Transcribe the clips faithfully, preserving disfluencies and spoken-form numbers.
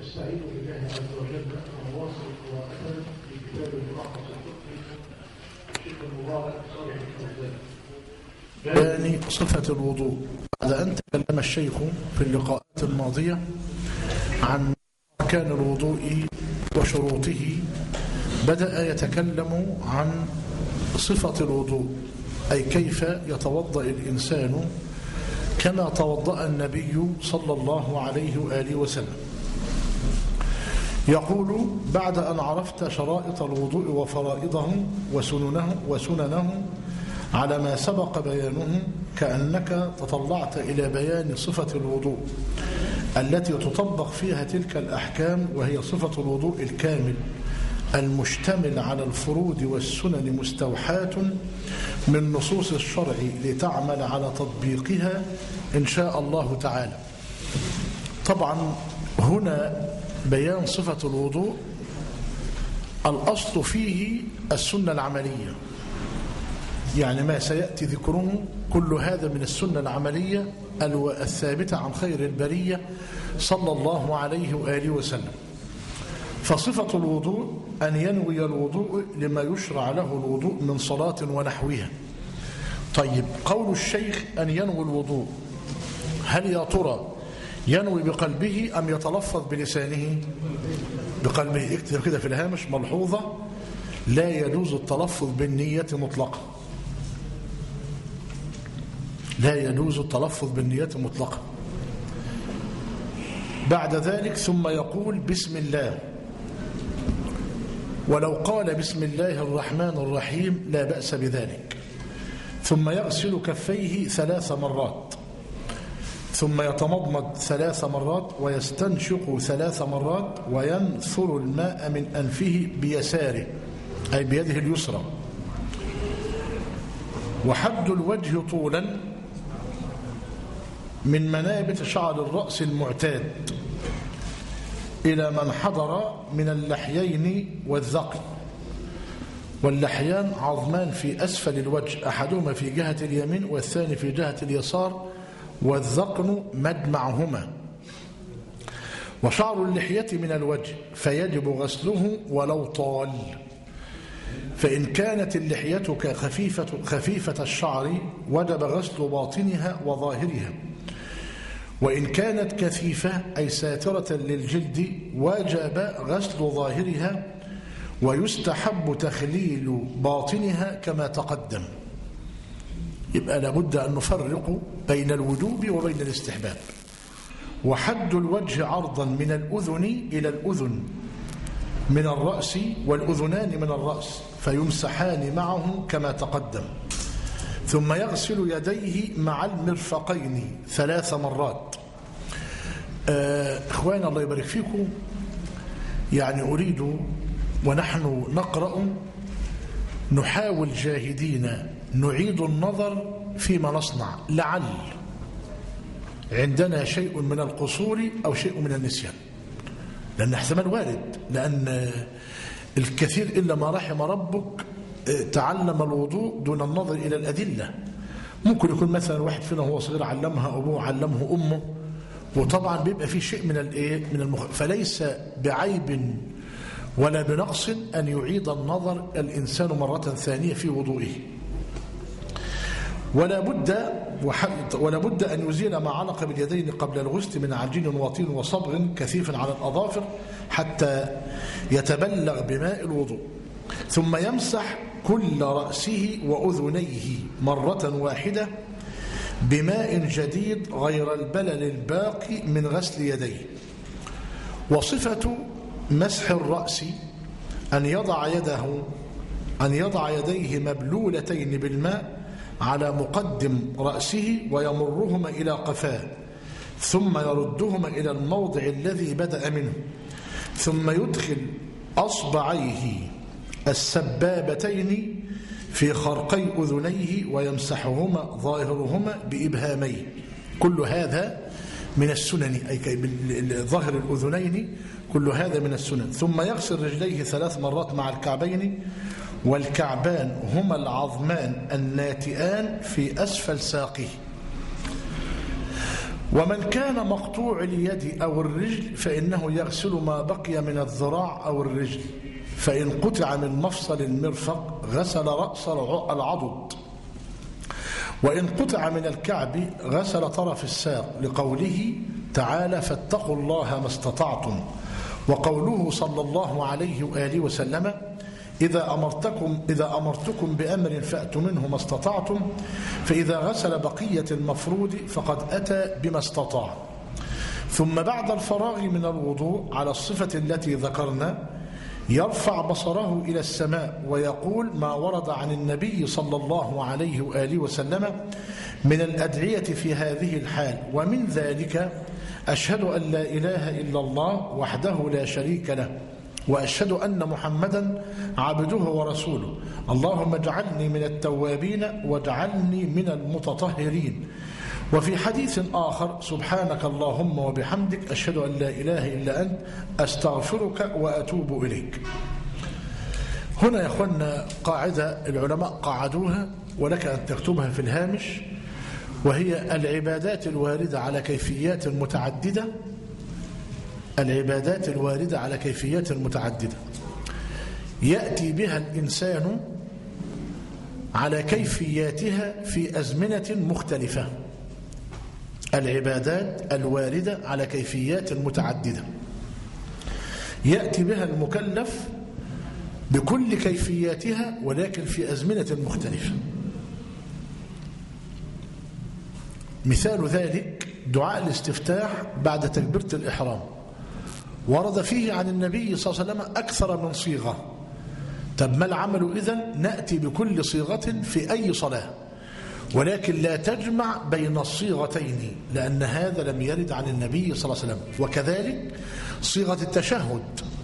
نستعين بالله عز وجل ونواصل قراءتنا في كتاب الملخص الفقهي الشيخ المبارك صالح الفوزان بيان صفة الوضوء. بعد أن تكلم الشيخ في اللقاءات الماضية عن أركان الوضوء وشروطه، بدأ يتكلم عن صفة الوضوء، أي كيف يتوضأ الإنسان كما توضأ النبي صلى الله عليه وآله وسلم. يقول: بعد أن عرفت شرائط الوضوء وفرائضه وسننه وسننه على ما سبق بيانه، كأنك تطلعت إلى بيان صفة الوضوء التي تطبق فيها تلك الأحكام، وهي صفة الوضوء الكامل المشتمل على الفروض والسنن، مستوحاة من نصوص الشرع لتعمل على تطبيقها إن شاء الله تعالى. طبعا هنا بيان صفة الوضوء الأصل فيه السنة العملية، يعني ما سيأتي ذكره كل هذا من السنة العملية الثابتة عن خير البرية صلى الله عليه وآله وسلم. فصفة الوضوء أن ينوي الوضوء لما يشرع له الوضوء من صلاة ونحوها. طيب، قول الشيخ أن ينوي الوضوء، هل يا ترى ينوي بقلبه أم يتلفظ بلسانه؟ بقلبه. اكتب كده في الهامش ملحوظة: لا يجوز التلفظ بالنية مطلقا، لا يجوز التلفظ بالنية مطلقا. بعد ذلك ثم يقول بسم الله، ولو قال بسم الله الرحمن الرحيم لا بأس بذلك. ثم يغسل كفيه ثلاث مرات، ثم يتمضمض ثلاث مرات، ويستنشق ثلاث مرات، وينثر الماء من أنفه بيساره أي بيده اليسرى. وحد الوجه طولا من منابت شعر الرأس المعتاد إلى من حضر من اللحيين والذقن. واللحيان عظمان في أسفل الوجه، أحدهما في جهة اليمين والثاني في جهة اليسار، والذقن مجمعهما. وشعر اللحية من الوجه فيجب غسله ولو طال، فإن كانت اللحية خفيفة, خفيفة الشعر وجب غسل باطنها وظاهرها، وإن كانت كثيفة أي ساترة للجلد وجب غسل ظاهرها، ويستحب تخليل باطنها كما تقدم. يبقى لابد أن نفرق بين الوجوب وبين الاستحباب. وحد الوجه عرضا من الأذن إلى الأذن من الرأس، والأذنان من الرأس، فيمسحان معه كما تقدم. ثم يغسل يديه مع المرفقين ثلاث مرات. آه إخوانا الله يبارك فيكم، يعني أريد ونحن نقرأ نحاول جاهدين نعيد النظر فيما نصنع، لعل عندنا شيء من القصور أو شيء من النسيان، لأن احتمال وارد، لأن الكثير إلا ما رحم ربك تعلم الوضوء دون النظر إلى الأدلة. ممكن يكون مثلا واحد فينا هو صغير علمها أبوه علمه أمه، وطبعا بيبقى فيه شيء من الايه من المخ... فليس بعيب ولا بنقص أن يعيد النظر الإنسان مرة ثانية في وضوئه. ولا بد ولا بد أن يزيل ما علق باليدين قبل الغسل من عجين وطين وصبغ كثيف على الأظافر حتى يتبلغ بماء الوضوء. ثم يمسح كل رأسه وأذنيه مرة واحدة بماء جديد غير البلل الباقي من غسل يديه. وصفة مسح الرأس أن يضع يده أن يضع يديه مبلولتين بالماء على مقدم رأسه ويمرهما إلى قفاه، ثم يردهما إلى الموضع الذي بدأ منه، ثم يدخل أصبعيه السبابتين في خرقي أذنيه ويمسحهما ظاهرهما بإبهاميه. كل هذا من السنن، أي ظاهر الأذنين، كل هذا من السنن. ثم يغسل رجليه ثلاث مرات مع الكعبين، والكعبان هما العظمان الناتئان في أسفل ساقه. ومن كان مقطوع اليد أو الرجل فإنه يغسل ما بقي من الذراع أو الرجل، فإن قطع من مفصل المرفق غسل رأس العضد، وإن قطع من الكعب غسل طرف الساق، لقوله تعالى فاتقوا الله ما استطعتم، وقوله صلى الله عليه وآله وسلم إذا أمرتكم, إذا أمرتكم بأمر فأتوا منه ما استطعتم، فإذا غسل بقية المفروض فقد أتى بما استطاع. ثم بعد الفراغ من الوضوء على الصفة التي ذكرنا يرفع بصره إلى السماء ويقول ما ورد عن النبي صلى الله عليه وآله وسلم من الأدعية في هذه الحال، ومن ذلك أشهد أن لا إله إلا الله وحده لا شريك له، وأشهد أن محمدا عبده ورسوله، اللهم اجعلني من التوابين واجعلني من المتطهرين. وفي حديث آخر سبحانك اللهم وبحمدك أشهد أن لا إله إلا أنت أستغفرك وأتوب إليك. هنا يا أخوانا قاعدة العلماء قاعدوها ولك أن تكتبها في الهامش، وهي العبادات الواردة على كيفيات متعددة العبادات الواردة على كيفيات متعددة يأتي بها الإنسان على كيفياتها في أزمنة مختلفة. العبادات الواردة على كيفيات متعددة يأتي بها المكلف بكل كيفياتها ولكن في أزمنة مختلفة. مثال ذلك دعاء الاستفتاح بعد تكبيرة الإحرام، ورد فيه عن النبي صلى الله عليه وسلم أكثر من صيغة. طب ما العمل إذن؟ نأتي بكل صيغة في أي صلاة، ولكن لا تجمع بين الصيغتين، لأن هذا لم يرد عن النبي صلى الله عليه وسلم. وكذلك صيغة التشهد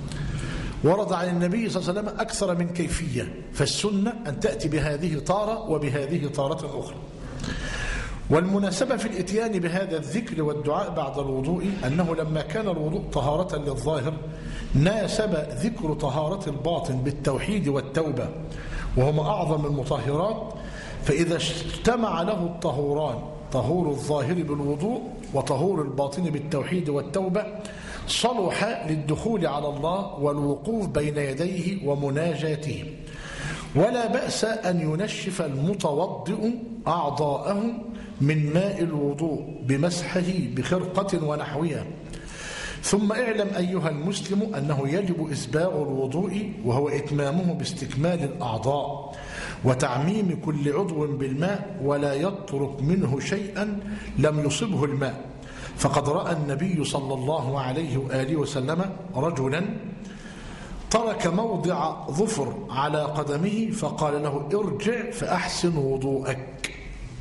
ورد عن النبي صلى الله عليه وسلم أكثر من كيفية، فالسنة أن تأتي بهذه طارة وبهذه طارة أخرى. والمناسبة في الإتيان بهذا الذكر والدعاء بعد الوضوء أنه لما كان الوضوء طهارة للظاهر ناسب ذكر طهارة الباطن بالتوحيد والتوبة، وهما أعظم المطهرات. فإذا اجتمع له الطهوران، طهور الظاهر بالوضوء وطهور الباطن بالتوحيد والتوبة، صلح للدخول على الله والوقوف بين يديه ومناجاته. ولا بأس أن ينشف المتوضئ أعضاءه من ماء الوضوء بمسحه بخرقة ونحوها. ثم اعلم أيها المسلم أنه يجب إسباغ الوضوء، وهو إتمامه باستكمال الأعضاء وتعميم كل عضو بالماء، ولا يترك منه شيئا لم يصبه الماء. فقد رأى النبي صلى الله عليه وآله وسلم رجلا ترك موضع ظفر على قدمه فقال له ارجع فأحسن وضوءك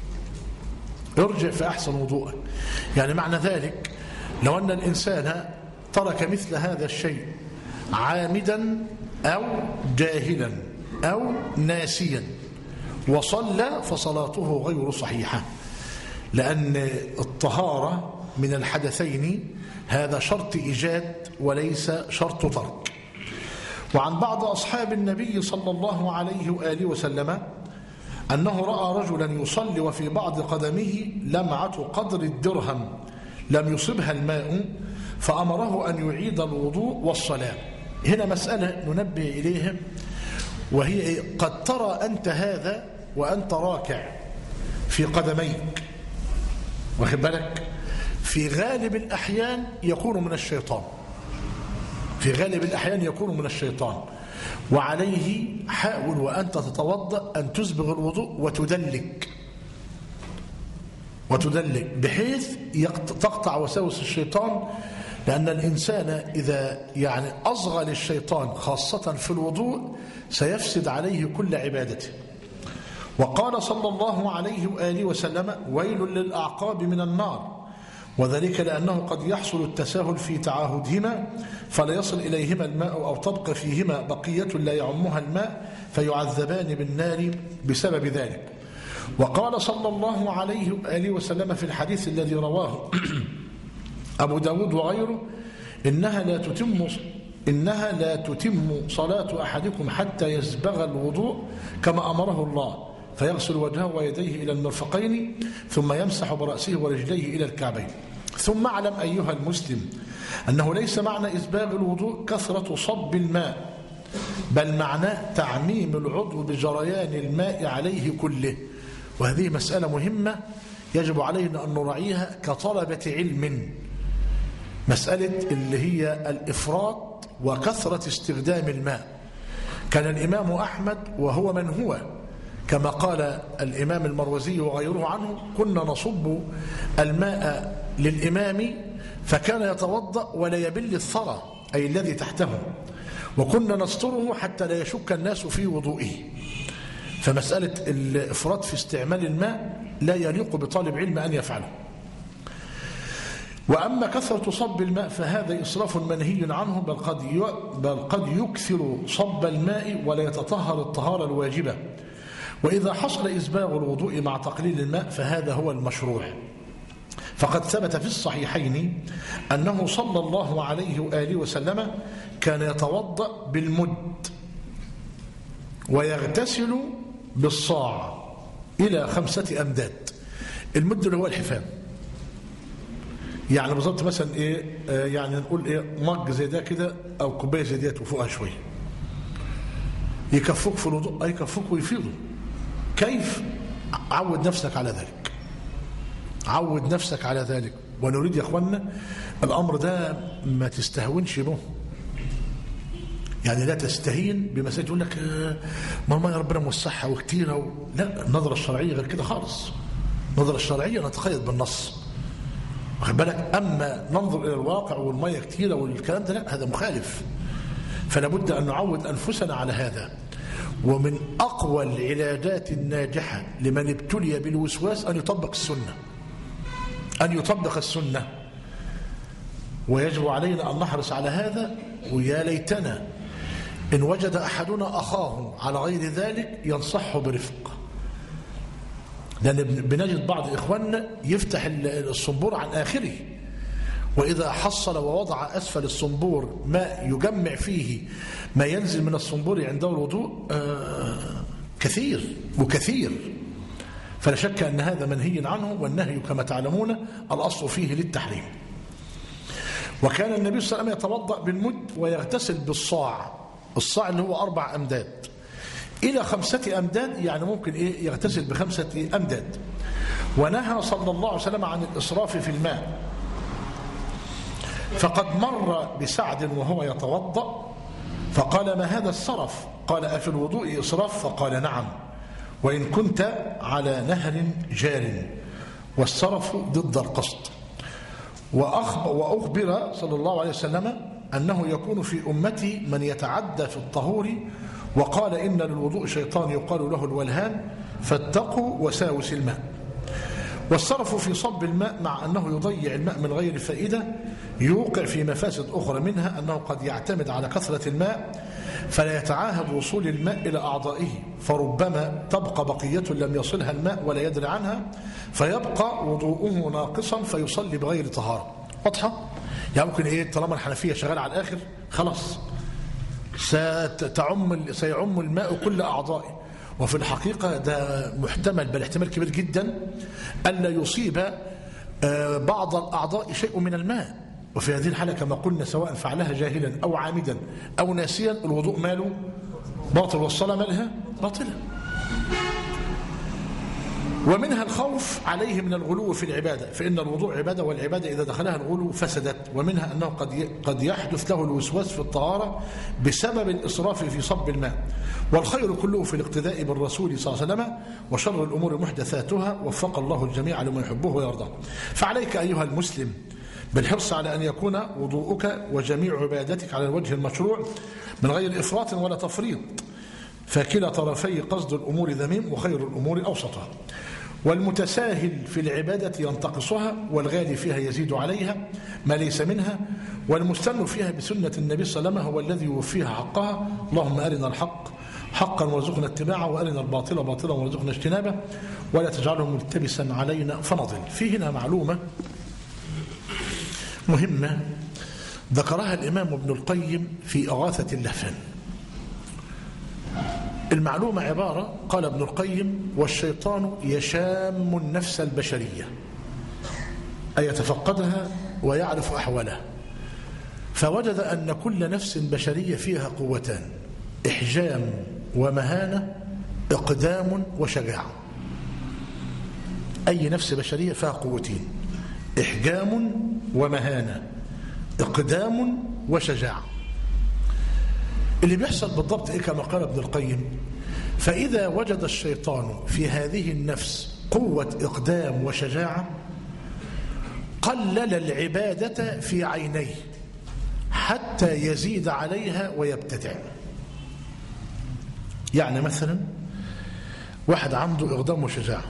ارجع فأحسن وضوءك. يعني معنى ذلك لو أن الإنسان ترك مثل هذا الشيء عامدا أو جاهلا أو ناسيا وصلى فصلاته غير صحيحة، لأن الطهارة من الحدثين هذا شرط إيجاد وليس شرط ترك. وعن بعض أصحاب النبي صلى الله عليه وآله وسلم أنه رأى رجلا يصلي وفي بعض قدمه لمعة قدر الدرهم لم يصبها الماء، فأمره أن يعيد الوضوء والصلاة. هنا مسألة ننبه إليها، وهي قد ترى أنت هذا وأنت راكع في قدميك، واخد بالك، في غالب الأحيان يكون من الشيطان في غالب الأحيان يكون من الشيطان وعليه حاول وأنت تتوضأ أن تسبغ الوضوء وتدلك وتدلك بحيث تقطع وساوس الشيطان، لأن الإنسان إذا يعني أصغى للشيطان خاصة في الوضوء سيفسد عليه كل عبادته. وقال صلى الله عليه وآله وسلم ويل للأعقاب من النار، وذلك لأنه قد يحصل التساهل في تعاهدهما فلا يصل إليهما الماء أو تبقى فيهما بقية لا يعمها الماء فيعذبان بالنار بسبب ذلك. وقال صلى الله عليه وآله وسلم في الحديث الذي رواه أبو داود وغيره إنها لا تتم إنها لا تتم صلاة أحدكم حتى يسبغ الوضوء كما أمره الله، فيغسل وجهه ويديه إلى المرفقين ثم يمسح برأسه ورجليه إلى الكعبين. ثم اعلم أيها المسلم أنه ليس معنى إسباغ الوضوء كثرة صب الماء، بل معناه تعميم العضو بجريان الماء عليه كله. وهذه مسألة مهمة يجب علينا أن نراعيها كطلبة علم، مسألة اللي هي الإفراط وكثرة استخدام الماء. كان الإمام أحمد وهو من هو كما قال الإمام المروزي وغيره عنه: كنا نصب الماء للإمام فكان يتوضأ ولا يبل الثرى، أي الذي تحته، وكنا نستره حتى لا يشك الناس في وضوئه. فمسألة الإفراط في استعمال الماء لا يليق بطالب علم أن يفعله. وأما كثرة صب الماء فهذا إسراف منهي عنه، بل قد بل قد يكثر صب الماء ولا يتطهر الطهارة الواجبة. وإذا حصل إسباغ الوضوء مع تقليل الماء فهذا هو المشروع. فقد ثبت في الصحيحين أنه صلى الله عليه وآله وسلم كان يتوضأ بالمد ويغتسل بالصاع إلى خمسة أمداد. المد اللي هو الحفام، يعني بالظبط مثلا إيه آه يعني نقول إيه مج زي ده كده أو كوباية زي ديت وفوقها شوية، يكفوك في الوضوء، يكفوك ويفيضوا. كيف؟ عود نفسك على ذلك، عود نفسك على ذلك. ونريد يا اخوانا الامر ده ما تستهونش به، يعني لا تستهين بمساجد يقول لك ما ما ربنا موسعها وكتيره و... لا، النظره الشرعيه غير كده خالص. النظره الشرعيه نتقيد بالنص، واخد بالك؟ اما ننظر الى الواقع والميه كتيره والكلام ده لا، هذا مخالف. فلا بد ان نعود انفسنا على هذا. ومن اقوى العلاجات الناجحه لمن ابتلي بالوسواس ان يطبق السنه، أن يطبق السنة. ويجب علينا أن نحرص على هذا. ويا ليتنا إن وجد أحدنا أخاه على غير ذلك ينصحه برفق، لأن بنجد بعض إخواننا يفتح الصنبور عن آخره، وإذا حصل ووضع أسفل الصنبور ماء يجمع فيه ما ينزل من الصنبور عنده الوضوء آه كثير وكثير. فلا شك أن هذا منهي عنه، والنهي كما تعلمون الأصل فيه للتحريم. وكان النبي صلى الله عليه وسلم يتوضأ بالمد ويغتسل بالصاع، الصاع اللي هو أربع أمداد إلى خمسة أمداد، يعني ممكن إيه يغتسل بخمسة أمداد. ونهى صلى الله عليه وسلم عن الإسراف في الماء، فقد مر بسعد وهو يتوضأ فقال: ما هذا السرف؟ قال: أفي الوضوء إسراف؟ فقال: نعم، وإن كنت على نهر جار، والسرف ضد القصد. وأخبر صلى الله عليه وسلم أنه يكون في أمتي من يتعدى في الطهور، وقال: إن للوضوء شيطان يقال له الولهان، فاتقوا وساوس الماء. والسرف في صب الماء مع أنه يضيع الماء من غير فائدة يوقع في مفاسد أخرى، منها أنه قد يعتمد على كثرة الماء فلا يتعاهد وصول الماء إلى أعضائه، فربما تبقى بقية لم يصلها الماء ولا يدري عنها، فيبقى وضوءه ناقصا فيصلي بغير طهارة. واضحة؟ يعني ممكن إيه طالما الحنفية شغالة على الآخر خلاص ستعم سيعم الماء كل أعضائه، وفي الحقيقة ده محتمل، بل احتمال كبير جدا ألا يصيب بعض الأعضاء شيء من الماء. وفي هذه الحالة كما قلنا سواء فعلها جاهلا أو عامدا أو ناسيا الوضوء ماله باطل، والصلاة مالها باطلة. ومنها الخوف عليه من الغلو في العبادة، فإن الوضوء عبادة، والعبادة إذا دخلها الغلو فسدت. ومنها أنه قد قد يحدث له الوسواس في الطهارة بسبب الإسراف في صب الماء. والخير كله في الاقتداء بالرسول صلى الله عليه وسلم، وشر الأمور محدثاتها، وفق الله الجميع لما يحبه ويرضاه. فعليك أيها المسلم بالحرص على أن يكون وضوءك وجميع عبادتك على الوجه المشروع من غير إفراط ولا تفريط، فكلا طرفي قصد الأمور ذميم، وخير الأمور أوسطها. والمتساهل في العبادة ينتقصها، والغالي فيها يزيد عليها ما ليس منها، والمستن فيها بسنة النبي صلى الله عليه وسلم هو الذي يوفيها حقها. اللهم أرنا الحق حقا وارزقنا اتباعه، وأرنا الباطل باطلا وارزقنا اجتنابه، ولا تجعله ملتبسا علينا فنضل. في هنا معلومة مهمة ذكرها الإمام ابن القيم في إغاثة اللهفان. المعلومة عبارة، قال ابن القيم: والشيطان يشام النفس البشرية أي يتفقدها ويعرف أحوالها، فوجد أن كل نفس بشرية فيها قوتان: إحجام ومهانة، إقدام وشجاعة. أي نفس بشرية فيها قوتين: إحجام ومهانة، إقدام وشجاعة. اللي بيحصل بالضبط إيه كما قال ابن القيم: فإذا وجد الشيطان في هذه النفس قوة إقدام وشجاعة قلل العبادة في عينيه حتى يزيد عليها ويبتدع. يعني مثلا واحد عنده إقدام وشجاعة،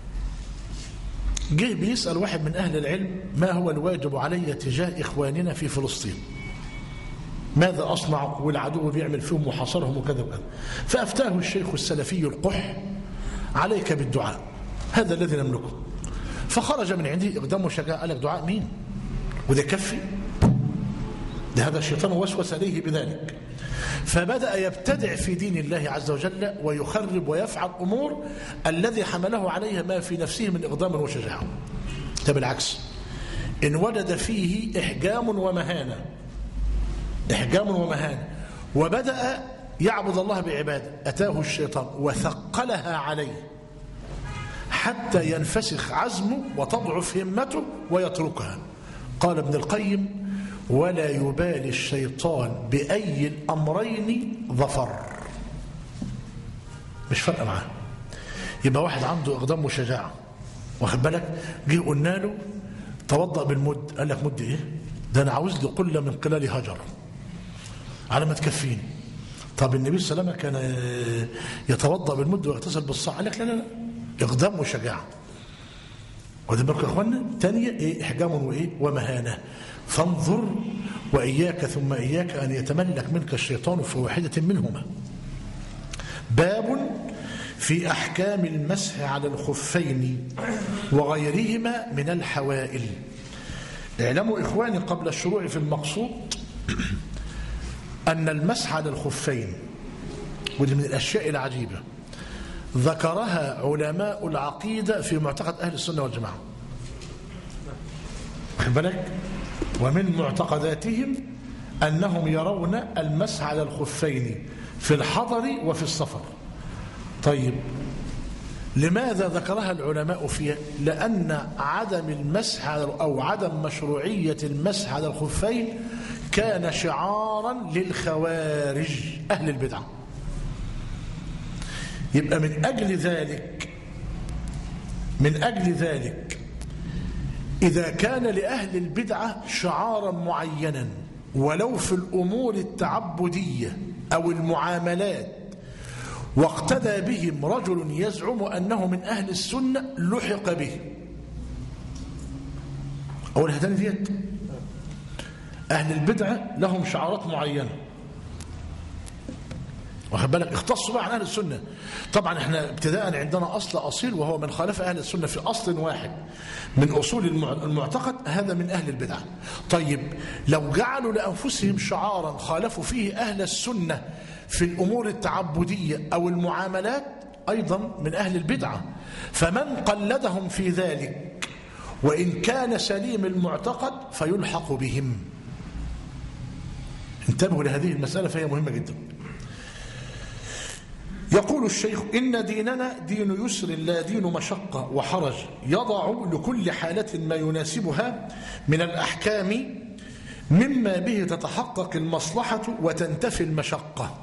جه بيسأل واحد من أهل العلم: ما هو الواجب علي تجاه إخواننا في فلسطين؟ ماذا أصنع والعدو بيعمل فيهم وحاصرهم وكذا وكذا؟ فأفتاه الشيخ السلفي القح: عليك بالدعاء، هذا الذي نملكه. فخرج من عنده إقدام وشجاعة. قال لك: دعاء مين؟ وده كفي؟ ده هذا الشيطان وسوس إليه بذلك، فبدأ يبتدع في دين الله عز وجل ويخرب ويفعل أمور الذي حمله عليها ما في نفسه من إقدام وشجاعة. ده بالعكس، إن وجد فيه إحجام ومهانة إحجام ومهانة وبدأ يعبد الله بعبادة، أتاه الشيطان وثقلها عليه حتى ينفسخ عزمه وتضعف همته ويتركها. قال ابن القيم: ولا يبالي الشيطان بأي الأمرين ظفر. مش فارقة معاه. يبقى واحد عنده إقدام وشجاعة، واخد بالك، جه قلنا له توضأ بالمد، قال لك: مد إيه؟ ده أنا عاوز لي قلة من قلال هجر على ما تكفيني. طب النبي صلى الله عليه وسلم كان يتوضأ بالمد ويغتسل بالصاع، قال لك: لا لا لا، إقدام وشجاعة. وده بالك يا إخوانا. تانية إيه؟ إحجام وإيه؟ ومهانة. فانظر وإياك ثم إياك أن يتملك منك الشيطان في واحدة منهما. باب في أحكام المسح على الخفين وغيرهما من الحوائل. اعلموا إخواني قبل الشروع في المقصود أن المسح على الخفين، ودي من الأشياء العجيبة، ذكرها علماء العقيدة في معتقد أهل السنة والجماعة. خد بالك، ومن معتقداتهم أنهم يرون المسح على الخفين في الحضر وفي السفر. طيب لماذا ذكرها العلماء فيها؟ لأن عدم المسح أو عدم مشروعية المسح على الخفين كان شعارا للخوارج أهل البدعة. يبقى من أجل ذلك من أجل ذلك إذا كان لأهل البدعة شعارا معينا ولو في الأمور التعبدية أو المعاملات واقتدى بهم رجل يزعم أنه من أهل السنة لحق به. أول هدان ديت أهل البدعة لهم شعارات معينة، واخد بالك، اختصوا بقى عن أهل السنة. طبعا احنا ابتداء عندنا أصل أصيل وهو من خالف أهل السنة في أصل واحد من أصول المعتقد، هذا من أهل البدعة. طيب لو جعلوا لأنفسهم شعارا خالفوا فيه أهل السنة في الأمور التعبدية أو المعاملات أيضا من أهل البدعة، فمن قلدهم في ذلك وإن كان سليم المعتقد فيلحق بهم. انتبهوا لهذه المسألة فهي مهمة جدا. يقول الشيخ: إن ديننا دين يسر لا دين مشقة وحرج، يضع لكل حالة ما يناسبها من الأحكام مما به تتحقق المصلحة وتنتفي المشقة.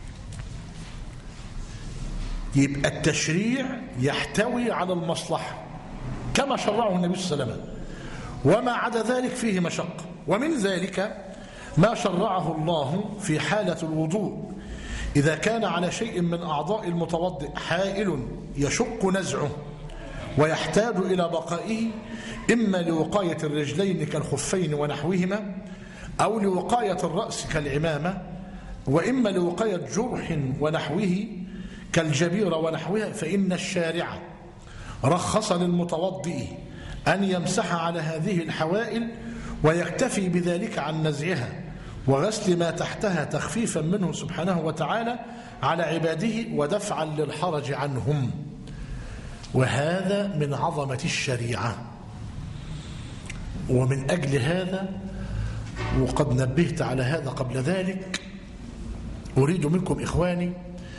يبقى التشريع يحتوي على المصلحة كما شرعه النبي صلى الله عليه وسلم، وما عدا ذلك فيه مشقة. ومن ذلك ما شرعه الله في حالة الوضوء إذا كان على شيء من أعضاء المتوضئ حائل يشق نزعه ويحتاج إلى بقائه، إما لوقاية الرجلين كالخفين ونحوهما، أو لوقاية الرأس كالعمامة، وإما لوقاية جرح ونحوه كالجبيرة ونحوها، فإن الشارع رخص للمتوضئ أن يمسح على هذه الحوائل ويكتفي بذلك عن نزعها وغسل ما تحتها تخفيفا منه سبحانه وتعالى على عباده ودفعا للحرج عنهم. وهذا من عظمة الشريعة. ومن أجل هذا، وقد نبهت على هذا قبل ذلك، أريد منكم إخواني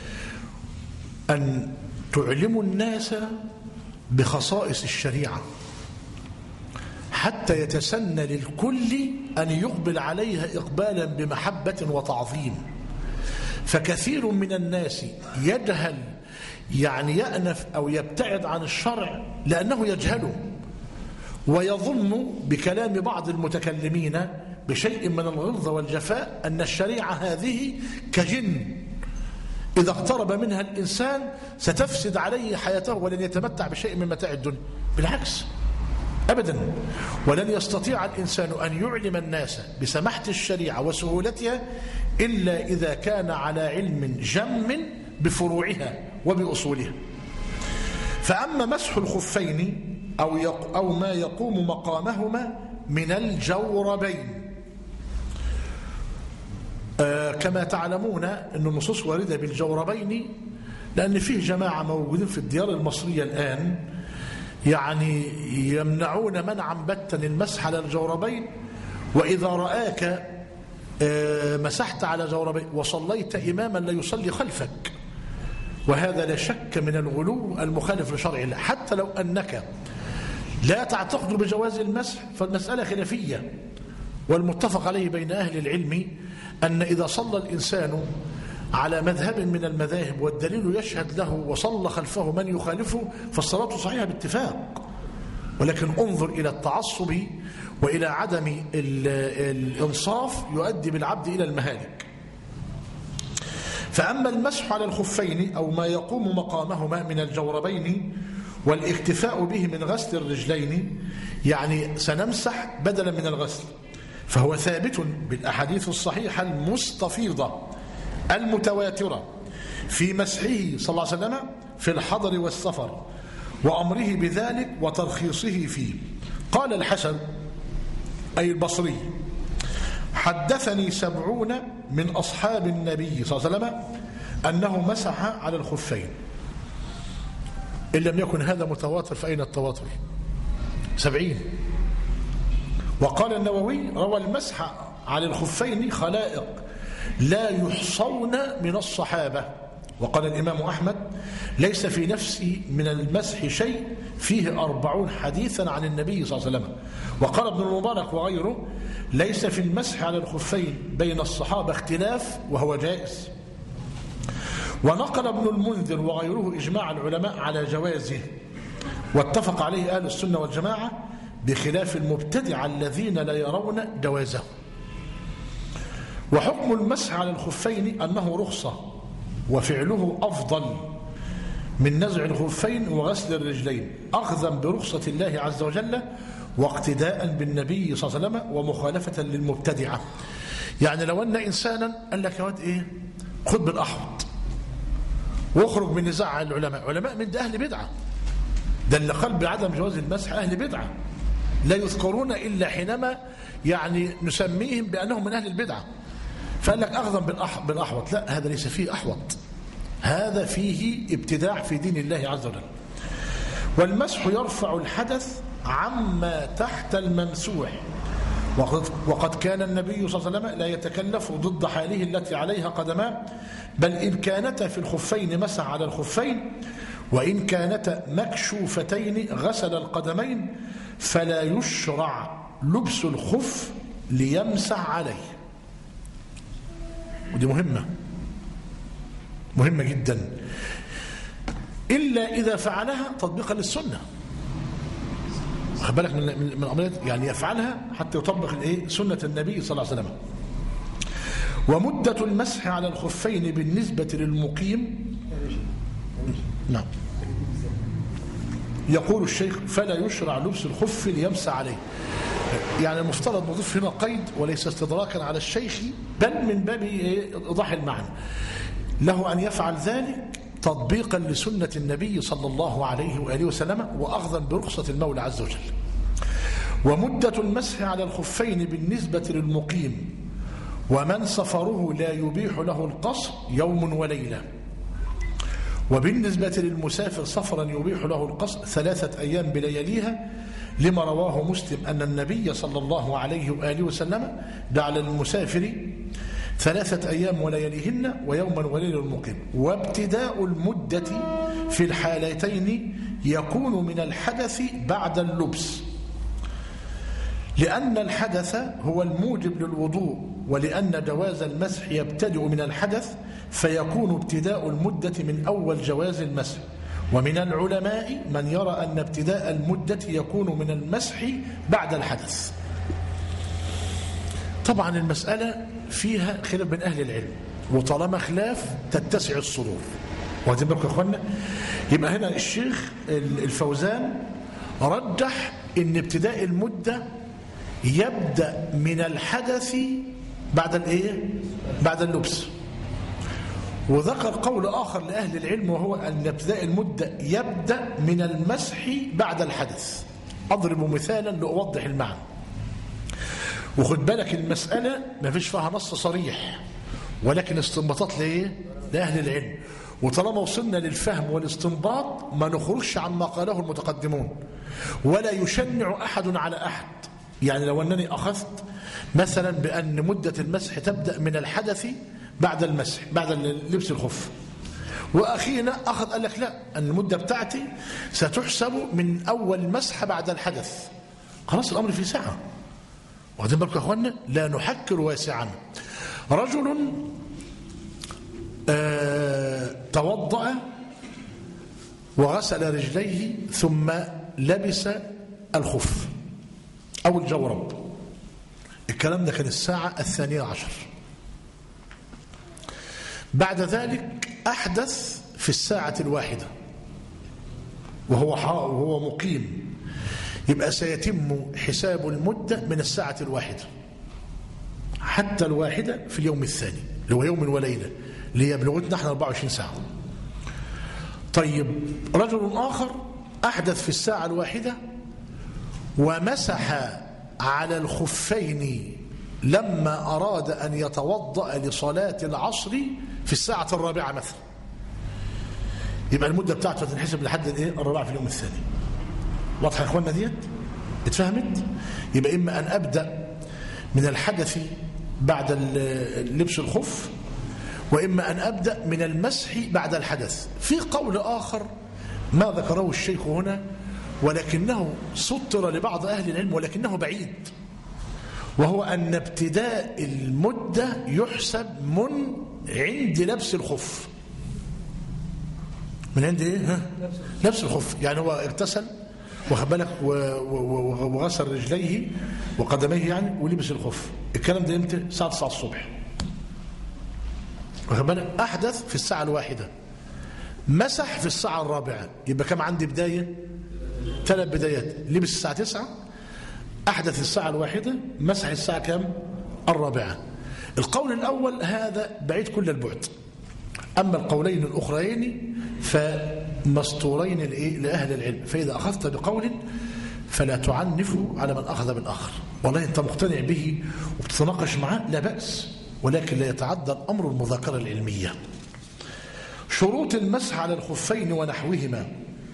أن تعلموا الناس بخصائص الشريعة حتى يتسنى للكل أن يقبل عليها إقبالا بمحبة وتعظيم. فكثير من الناس يجهل، يعني يأنف أو يبتعد عن الشرع لأنه يجهله، ويظن بكلام بعض المتكلمين بشيء من الغلظة والجفاء أن الشريعة هذه كجن إذا اقترب منها الإنسان ستفسد عليه حياته ولن يتمتع بشيء من متاع الدنيا. بالعكس أبدا، ولن يستطيع الإنسان أن يعلم الناس بسماحة الشريعة وسهولتها إلا إذا كان على علم جم بفروعها وبأصولها. فأما مسح الخفين أو, يق أو ما يقوم مقامهما من الجوربين، آه كما تعلمون أن النصوص واردة بالجوربين، لأن فيه جماعة موجودين في الديار المصرية الآن يعني يمنعون منعا باتا المسح على الجوربين، وإذا رآك آه مسحت على جوربين وصليت إماما لا يصلي خلفك، وهذا لا شك من الغلو المخالف لشرع الله. حتى لو أنك لا تعتقد بجواز المسح فالمسألة خلافية، والمتفق عليه بين أهل العلم أن إذا صلى الإنسان على مذهب من المذاهب والدليل يشهد له وصلى خلفه من يخالفه فالصلاة صحيحة باتفاق، ولكن انظر إلى التعصب وإلى عدم الإنصاف يؤدي بالعبد إلى المهالك. فأما المسح على الخفين أو ما يقوم مقامهما من الجوربين والاكتفاء به من غسل الرجلين، يعني سنمسح بدلا من الغسل، فهو ثابت بالأحاديث الصحيحة المستفيضة المتواترة في مسحه صلى الله عليه وسلم في الحضر والسفر وأمره بذلك وترخيصه فيه. قال الحسن أي البصري: حدثني سبعون من أصحاب النبي صلى الله عليه وسلم أنه مسح على الخفين. إن لم يكن هذا متواتر فأين التواتر؟ سبعين. وقال النووي: روى المسح على الخفين خلائق لا يحصون من الصحابة. وقال الإمام أحمد: ليس في نفسي من المسح شيء فيه أربعون حديثا عن النبي صلى الله عليه وسلم. وقال ابن المبارك وغيره: ليس في المسح على الخفين بين الصحابة اختلاف وهو جائز. ونقل ابن المنذر وغيره إجماع العلماء على جوازه، واتفق عليه أهل السنة والجماعة بخلاف المبتدع الذين لا يرون جوازه. وحكم المسح على الخفين أنه رخصة، وفعله أفضل من نزع الخفين وغسل الرجلين، أخذا برخصة الله عز وجل واقتداء بالنبي صلى الله عليه وسلم ومخالفة للمبتدعة. يعني لو أن إنسانا قال لك يا واد إيه، خذ بالأحوط واخرج من نزاع العلماء، علماء من ده أهل بدعة، ده اللي قال بعدم جواز المسح أهل بدعة لا يذكرون إلا حينما يعني نسميهم بأنهم من أهل البدعة. فقال لك أخذا بالأحوط، لا، هذا ليس فيه أحوط، هذا فيه ابتداع في دين الله عز وجل. والمسح يرفع الحدث عما تحت الممسوح، وقد, وقد كان النبي صلى الله عليه وسلم لا يتكلف ضد حاله التي عليها قدماه، بل إن كانتا في الخفين مسح على الخفين، وإن كانتا مكشوفتين غسل القدمين، فلا يشرع لبس الخف ليمسح عليه. ودي مهمة مهمة جدا، إلا إذا فعلها تطبيقا للسنة. خد بالك من من الأمريات، يعني يفعلها حتى يطبق الايه سنة النبي صلى الله عليه وسلم. ومدة المسح على الخفين بالنسبة للمقيم، نعم، يقول الشيخ: فلا يشرع لبس الخف ليمسح عليه. يعني المفترض نضيف هنا قيد وليس استدراكا على الشيخ، بل من باب إيضاح المعنى، له أن يفعل ذلك تطبيقا لسنة النبي صلى الله عليه وآله وسلم وأخذا برخصة المولى عز وجل. ومدة المسح على الخفين بالنسبة للمقيم ومن سفره لا يبيح له القصر يوم وليلة، وبالنسبة للمسافر سفرا يبيح له القصر ثلاثة أيام بلياليها، لما رواه مسلم أن النبي صلى الله عليه وآله وسلم جعل المسافر ثلاثة أيام ولياليهن ويوما وليلة المقيم. وابتداء المدة في الحالتين يكون من الحدث بعد اللبس، لأن الحدث هو الموجب للوضوء، ولأن جواز المسح يبتدئ من الحدث فيكون ابتداء المدة من أول جواز المسح. ومن العلماء من يرى أن ابتداء المدة يكون من المسح بعد الحدث. طبعا المسألة فيها خلاف بين أهل العلم، وطالما خلاف تتسع الصدور. واخدين بالكم يا اخوانا؟ يبقى هنا الشيخ الفوزان رجح ان ابتداء المدة يبدأ من الحدث بعد الايه؟ بعد اللبس. وذكر قول آخر لأهل العلم وهو أن ابتداء المدة يبدأ من المسح بعد الحدث. أضرب مثالا لأوضح المعنى. وخد بالك المسألة ما فيش فيها نص صريح، ولكن استنباطات لإيه؟ لأهل العلم. وطالما وصلنا للفهم والاستنباط ما نخرجش عما قاله المتقدمون، ولا يشنع أحد على أحد. يعني لو أنني أخذت مثلا بأن مدة المسح تبدأ من الحدث بعد المسح بعد لبس الخف، وأخينا أخذ قال لك لا، أن المدة بتاعتي ستحسب من أول مسح بعد الحدث. خلاص الأمر في ساعة. واخدين بالكم يا أخوانا؟ لا نحكر واسعا. رجل آه توضأ وغسل رجليه ثم لبس الخف أو الجورب. الكلام ده كان الساعة الثانية عشر. بعد ذلك أحدث في الساعة الواحدة وهو وهو مقيم، يبقى سيتم حساب المدة من الساعة الواحدة حتى الواحدة في اليوم الثاني اللي هو يوم وليلة، اللي هي بلغتنا احنا أربعة وعشرين ساعة. طيب رجل آخر أحدث في الساعة الواحدة ومسح على الخفين لما أراد أن يتوضأ لصلاة العصر في الساعة الرابعة مثلا، يبقى المدة بتاعته تنحسب لحد الايه؟ الرابعة في اليوم الثاني. واضحة يا اخوانا ديت؟ اتفهمت؟ يبقى إما أن أبدأ من الحدث بعد لبس الخف، وإما أن أبدأ من المسح بعد الحدث. في قول آخر ما ذكره الشيخ هنا ولكنه سطر لبعض أهل العلم ولكنه بعيد، وهو أن ابتداء المدة يحسب من عند لبس الخف. من عند ايه؟ ها؟ لبس الخف. يعني هو اغتسل واخد بالك وغسل رجليه وقدميه يعني ولبس الخف. الكلام ده امتى؟ الساعة تسعة الصبح. واخد بالك؟ احدث في الساعة الواحدة، مسح في الساعة الرابعة، يبقى كم عندي بداية؟ ثلاث بدايات. لبس الساعة تسعة، أحدث الساعة الواحدة، مسح الساعة كم؟ الرابعة. القول الأول هذا بعيد كل البعد. أما القولين الأخرين فمسطورين لأهل العلم. فإذا أخذت بقول فلا تعنف على من أخذ بالآخر. والله أنت مقتنع به وبتتناقش معاه لا بأس، ولكن لا يتعدى الأمر المذاكرة العلمية. شروط المسح على الخفين ونحوهما.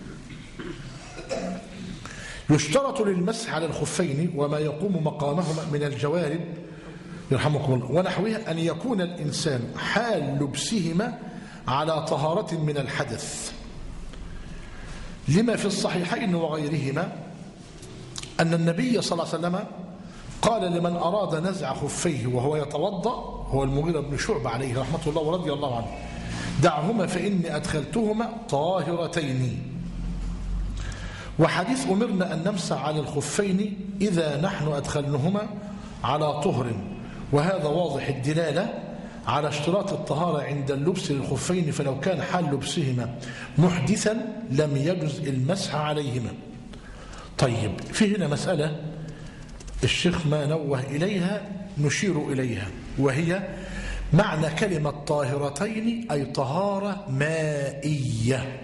يشترط للمسح على الخفين وما يقوم مقامهما من الجوارب يرحمكم الله ونحوها أن يكون الإنسان حال لبسهما على طهارة من الحدث، لما في الصحيحين وغيرهما أن النبي صلى الله عليه وسلم قال لمن أراد نزع خفيه وهو يتوضأ، هو المغيرة بن شعبة عليه رحمة الله ورضي الله عنه، دعهما فإني أدخلتهما طاهرتين. وحديث أمرنا أن نمسح على الخفين إذا نحن أدخلنهما على طهر، وهذا واضح الدلالة على اشتراط الطهارة عند اللبس للخفين، فلو كان حال لبسهما محدثا لم يجز المسح عليهما. طيب في هنا مسألة الشيخ ما نوه إليها نشير إليها، وهي معنى كلمة طاهرتين أي طهارة مائية.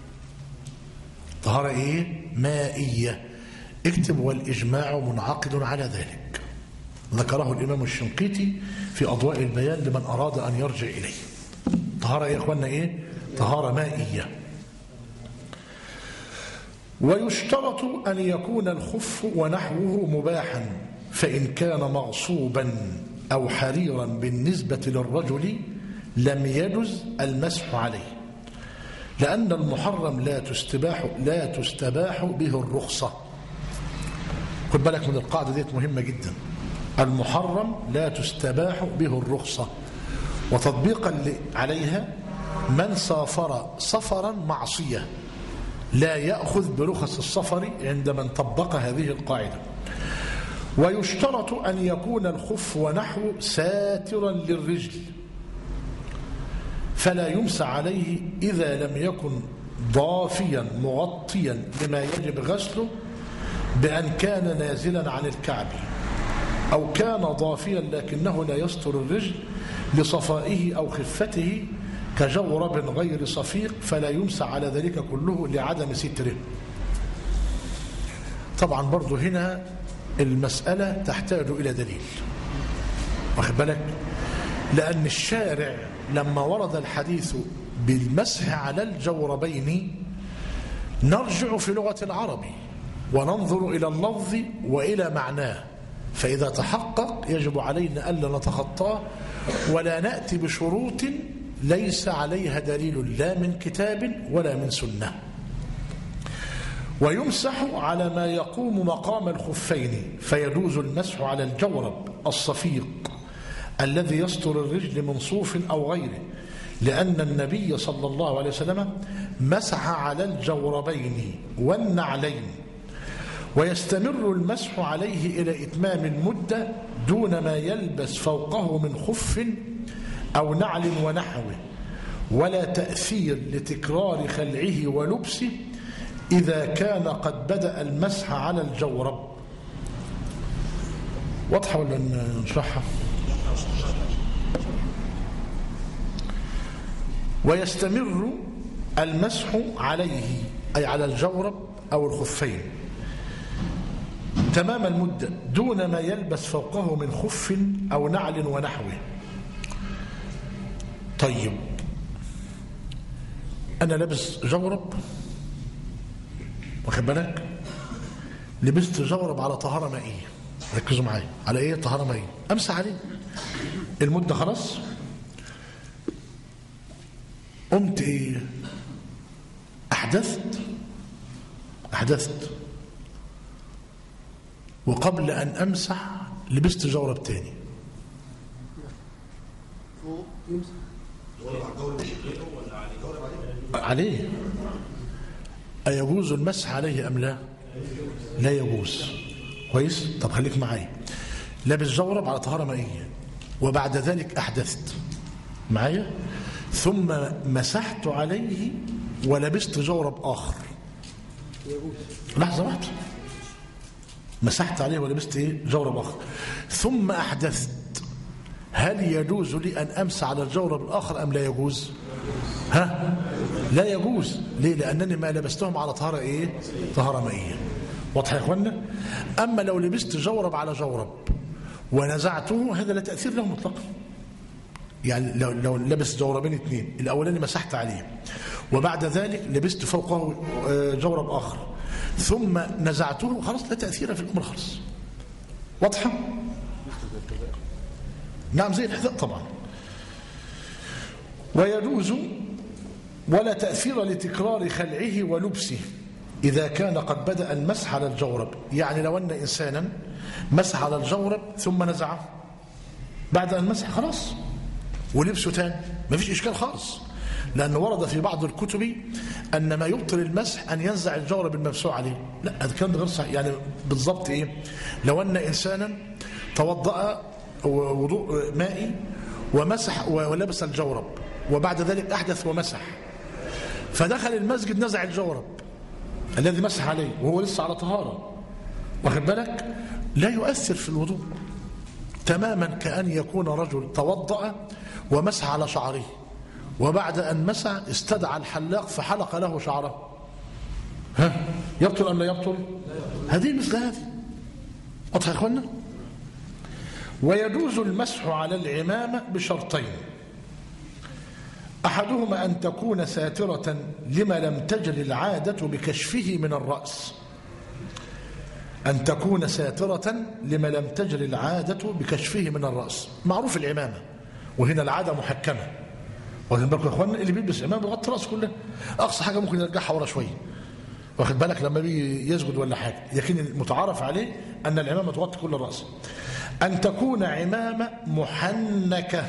طهارة إيه؟ مائية. اكتب والإجماع منعقد على ذلك، ذكره الإمام الشنقيطي في أضواء البيان لمن أراد أن يرجع إليه. طهارة يا إخواننا إيه؟ طهارة مائية. ويشترط أن يكون الخف ونحوه مباحا، فإن كان مغصوبا أو حريرا بالنسبة للرجل لم يجز المسح عليه، لأن المحرم لا تستباح لا تستباح به الرخصة. خد بالك من القاعدة دي مهمة جدا. المحرم لا تستباح به الرخصة، وتطبيقا عليها من سافر سفرا معصية لا يأخذ برخص السفر عند من طبق هذه القاعدة. ويشترط أن يكون الخف ونحو ساترا للرجل، فلا يمسح عليه إذا لم يكن ضافيا مغطيا لما يجب غسله بأن كان نازلا عن الكعب، أو كان ضافيا لكنه لا يستر الرجل لصفائه أو خفته كجورب غير صفيق، فلا يمسح على ذلك كله لعدم ستره. طبعا برضو هنا المسألة تحتاج إلى دليل، واخد بالك؟ لأن الشارع لما ورد الحديث بالمسح على الجوربين نرجع في لغة العرب وننظر إلى اللفظ وإلى معناه، فإذا تحقق يجب علينا ألا نتخطاه ولا نأتي بشروط ليس عليها دليل لا من كتاب ولا من سنة. ويمسح على ما يقوم مقام الخفين، فيجوز المسح على الجورب الصفيق الذي يستر الرجل من صوف أو غيره، لأن النبي صلى الله عليه وسلم مسح على الجوربين والنعلين. ويستمر المسح عليه إلى إتمام المدة دون ما يلبس فوقه من خف أو نعل ونحوه، ولا تأثير لتكرار خلعه ولبسه إذا كان قد بدأ المسح على الجورب. واضحة ولا نشرحها؟ ويستمر المسح عليه أي على الجورب أو الخفين تمام المدة دون ما يلبس فوقه من خف أو نعل ونحوه. طيب أنا لابس جورب، واخد بالك؟ لبست جورب على طهارة مائية، ركزوا معايا على إيه؟ طهارة مائية، أمسح عليه المدة خلاص. قمت إيه؟ أحدثت أحدثت وقبل أن أمسح لبست جورب تاني عليه، أيجوز المسح عليه أم لا؟ لا يجوز. كويس؟ طب خليك معايا، لابس جورب على طهارة مائية وبعد ذلك أحدثت معايا ثم مسحت عليه ولبست جورب آخر. لحظة واحدة، مسحت عليه ولبست إيه؟ جورب آخر ثم أحدثت، هل يجوز لي أن أمسح على الجورب الآخر أم لا يجوز؟ ها؟ لا يجوز. ليه؟ لأنني ما لبستهم على طهارة إيه؟ طهارة مائية. واضح يا إخوانا؟ أما لو لبست جورب على جورب ونزعته هذا لا تأثير له مطلقا. يعني لو, لو لبس جوربين اثنين، الأولاني مسحت عليه وبعد ذلك لبست فوقه جورب آخر ثم نزعته، خلاص لا تأثير في الأمر خلاص. واضحة؟ نعم زي الحذاء طبعا. ويجوز ولا تأثير لتكرار خلعه ولبسه إذا كان قد بدأ المسح على الجورب. يعني لو أن إنسانا مسح على الجورب ثم نزعه بعد أن مسح خلاص ولبسه تاني ما فيش إشكال خالص، لأنه ورد في بعض الكتب أن ما يبطل المسح أن ينزع الجورب الممسوح عليه. لا هذا كان غير صحيح. يعني بالضبط إيه؟ لو أن إنسانا توضأ وضوء مائي ومسح ولبس الجورب وبعد ذلك أحدث ومسح، فدخل المسجد نزع الجورب الذي مسح عليه وهو لسه على طهارة، واخد بالك؟ لا يؤثر في الوضوء تماما كأن يكون رجل توضأ ومسح على شعره وبعد أن مسح استدعى الحلاق فحلق له شعره. ها؟ يبطل أم لا يبطل؟ هذه مثل هذه. واضح يا إخوانا؟ ويجوز المسح على العمامة بشرطين: أحدهما أن تكون ساترة لما لم تجر العادة بكشفه من الرأس، أن تكون ساترة لما لم تجر العادة بكشفه من الرأس. معروف العمامة، وهنا العادة محكمة، واخد بالكم يا اخوانا؟ اللي بيلبس عمامة بيغطي رأسه كله، أقصى حاجة ممكن يرجعها ورا شوية، واخد بالك، لما بيجي يسجد ولا حاجة، لكن المتعارف عليه أن العمامة تغطي كل الرأس. أن تكون عمامة محنكة،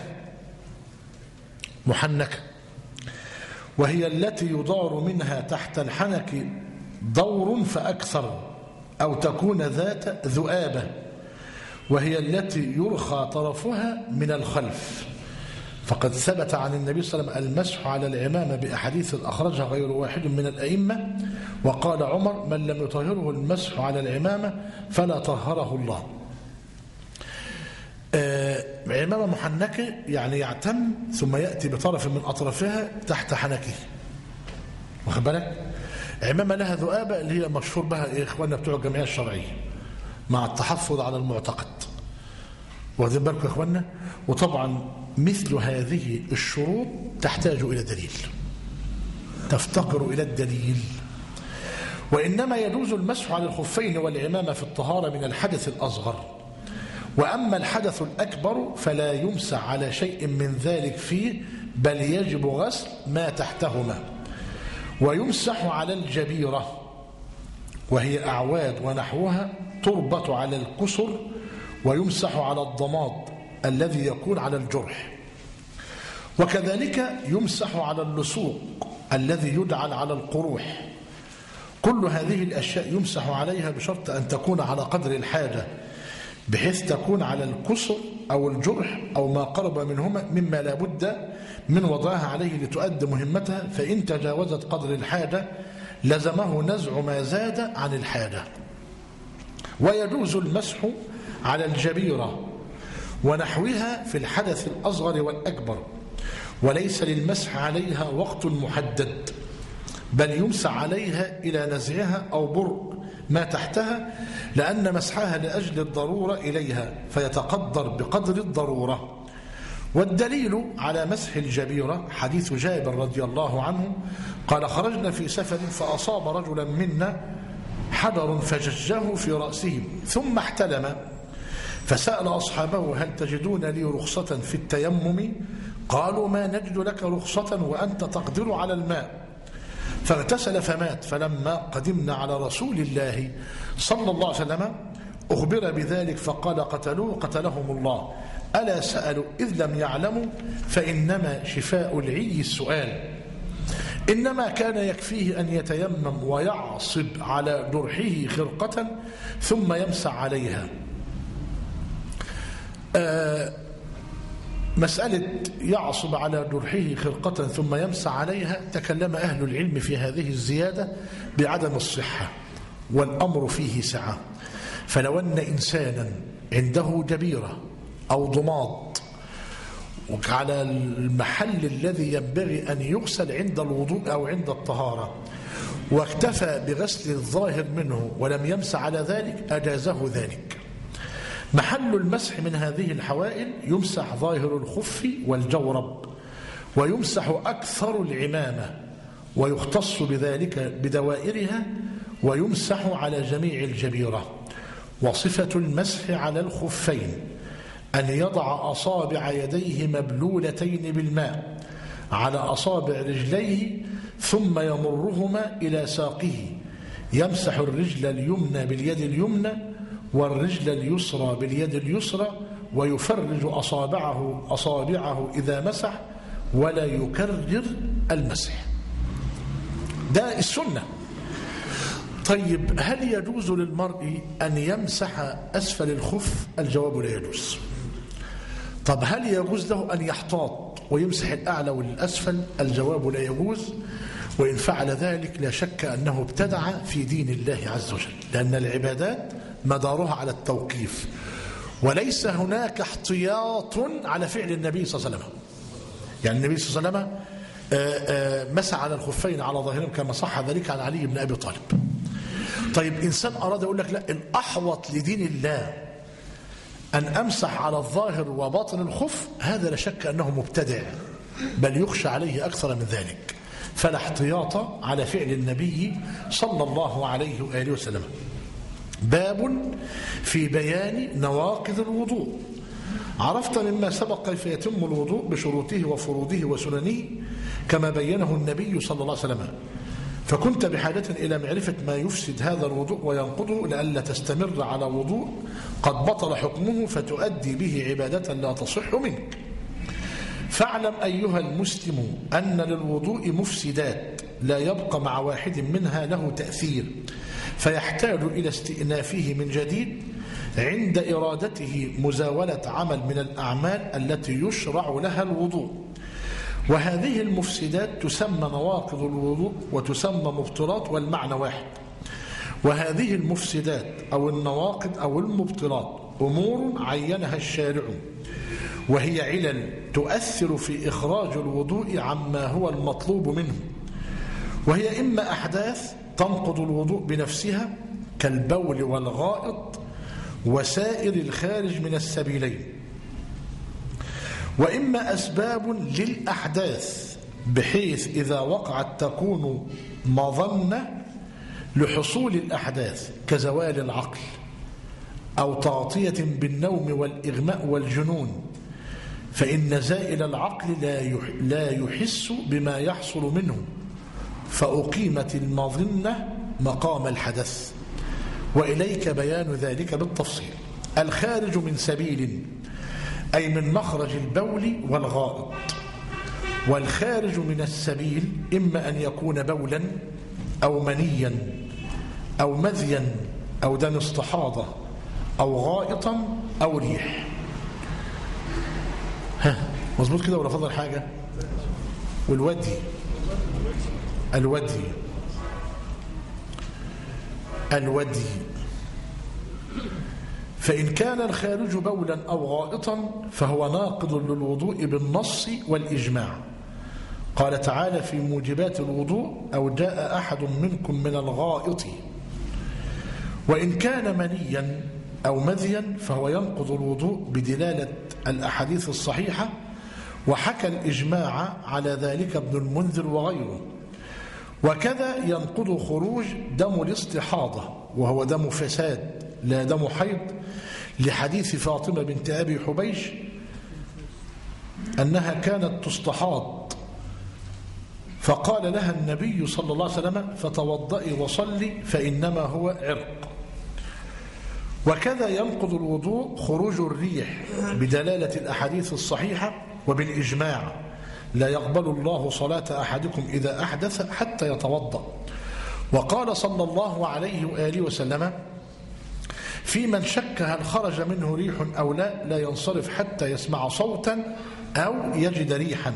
محنكة وهي التي يدار منها تحت الحنك دور فأكثر، أو تكون ذات ذؤابة وهي التي يرخى طرفها من الخلف. فقد ثبت عن النبي صلى الله عليه وسلم المسح على العمامة بأحاديث أخرجها غير واحد من الأئمة، وقال عمر: من لم يطهره المسح على العمامة فلا طهره الله. آه عمامة محنكة يعني يعتم ثم يأتي بطرف من أطرافها تحت حنكه، واخد بالك؟ عمامة لها ذؤابة اللي هي مشهور بها إيه إخواننا بتوع الجمعية الشرعية مع التحفظ على المعتقد، واخدين بالكم يا إخواننا؟ وطبعا مثل هذه الشروط تحتاج إلى دليل، تفتقر إلى الدليل. وإنما يجوز المسح على الخفين والعمامة في الطهارة من الحدث الأصغر، وأما الحدث الأكبر فلا يمسح على شيء من ذلك فيه، بل يجب غسل ما تحتهما. ويمسح على الجبيرة وهي أعواد ونحوها تربط على الكسر، ويمسح على الضماد الذي يكون على الجرح، وكذلك يمسح على اللصوق الذي يدعل على القروح. كل هذه الأشياء يمسح عليها بشرط أن تكون على قدر الحاجة، بحيث تكون على الكسر أو الجرح أو ما قرب منهما مما لا بد من وضعها عليه لتؤدي مهمتها، فإن تجاوزت قدر الحاجة لزمه نزع ما زاد عن الحاجة. ويجوز المسح على الجبيرة ونحوها في الحدث الأصغر والأكبر، وليس للمسح عليها وقت محدد، بل يمسح عليها إلى نزعها أو برء ما تحتها، لأن مسحها لأجل الضرورة إليها فيتقدر بقدر الضرورة. والدليل على مسح الجبيرة حديث جابر رضي الله عنه قال: خرجنا في سفر فأصاب رجلا منا حجر فججه في رأسه ثم احتلم، فسأل أصحابه: هل تجدون لي رخصة في التيمم؟ قالوا: ما نجد لك رخصة وأنت تقدر على الماء. فاغتسل فمات. فلما قدمنا على رسول الله صلى الله عليه وسلم أخبر بذلك فقال: قتلوه قتلهم الله، ألا سألوا إذ لم يعلموا؟ فإنما شفاء العي السؤال. إنما كان يكفيه أن يتيمم ويعصب على جرحه خرقة ثم يمسح عليها. آه مسألة يعصب على جرحه خرقة ثم يمسح عليها تكلم أهل العلم في هذه الزيادة بعدم الصحة، والأمر فيه سعة. فلو أن إنسانا عنده جبيرة أو ضماد على المحل الذي ينبغي أن يغسل عند الوضوء أو عند الطهارة، واكتفى بغسل الظاهر منه ولم يمسح على ذلك، أجازه ذلك. محل المسح من هذه الحوائل يمسح ظاهر الخف والجورب، ويمسح أكثر العمامة، ويختص بذلك بدوائرها، ويمسح على جميع الجبيرة. وصفة المسح على الخفين أن يضع أصابع يديه مبلولتين بالماء على أصابع رجليه ثم يمرهما إلى ساقه، يمسح الرجل اليمنى باليد اليمنى والرجل اليسرى باليد اليسرى، ويفرج أصابعه أصابعه إذا مسح ولا يكرر المسح. ده السنة. طيب، هل يجوز للمرء أن يمسح أسفل الخف؟ الجواب لا يجوز. طب هل يجوز له أن يحتاط ويمسح الأعلى والأسفل؟ الجواب لا يجوز. وإن فعل ذلك لا شك أنه ابتدع في دين الله عز وجل، لأن العبادات مدارها على التوقيف، وليس هناك احتياط على فعل النبي صلى الله عليه وسلم. يعني النبي صلى الله عليه وسلم مسح على الخفين على ظاهرهم كما صح ذلك عن علي بن أبي طالب. طيب، إنسان أراد يقول لك لا، الأحوط لدين الله أن أمسح على الظاهر وباطن الخف، هذا لا شك أنه مبتدع، بل يخشى عليه أكثر من ذلك، فلا احتياط على فعل النبي صلى الله عليه وآله وسلم. باب في بيان نواقض الوضوء. عرفت مما سبق كيف يتم الوضوء بشروطه وفروضه وسننه كما بينه النبي صلى الله عليه وسلم، فكنت بحاجة إلى معرفة ما يفسد هذا الوضوء وينقضه لئلا تستمر على وضوء قد بطل حكمه فتؤدي به عبادة لا تصح منك. فاعلم أيها المسلم أن للوضوء مفسدات لا يبقى مع واحد منها له تأثير، فيحتاج إلى استئنافه من جديد عند إرادته مزاولة عمل من الأعمال التي يشرع لها الوضوء. وهذه المفسدات تسمى نواقض الوضوء وتسمى مبطلات، والمعنى واحد. وهذه المفسدات أو النواقض أو المبطلات أمور عينها الشارع، وهي علل تؤثر في إخراج الوضوء عما هو المطلوب منه، وهي إما أحداث تنقض الوضوء بنفسها كالبول والغائط وسائر الخارج من السبيلين، وإما أسباب للأحداث بحيث إذا وقعت تكون مظنة لحصول الأحداث كزوال العقل أو تغطية بالنوم والإغماء والجنون، فإن زائل العقل لا يحس بما يحصل منه، فأقيمت المظنة مقام الحدث. وإليك بيان ذلك بالتفصيل. الخارج من سبيل أي من مخرج البول والغائط، والخارج من السبيل إما أن يكون بولا أو منيا أو مذيا أو دم استحاضة أو غائطا أو ريح. ها مظبوط كده ولا فضل حاجة؟ والودي الودي الودي فإن كان الخارج بولا أو غائطا فهو ناقض للوضوء بالنص والإجماع. قال تعالى في موجبات الوضوء: أو جاء أحد منكم من الغائط. وإن كان منيا أو مذيا فهو ينقض الوضوء بدلالة الأحاديث الصحيحة، وحكى الإجماع على ذلك ابن المنذر وغيره. وكذا ينقض خروج دم الاستحاضة وهو دم فساد لا دم حيض، لحديث فاطمة بنت أبي حبيش أنها كانت تستحاض فقال لها النبي صلى الله عليه وسلم: فتوضئي وصلي فإنما هو عرق. وكذا ينقض الوضوء خروج الريح بدلالة الأحاديث الصحيحة وبالإجماع: لا يقبل الله صلاة أحدكم إذا أحدث حتى يتوضأ. وقال صلى الله عليه وآله وسلم في من شك هل خرج منه ريح أو لا لا ينصرف حتى يسمع صوتا أو يجد ريحا.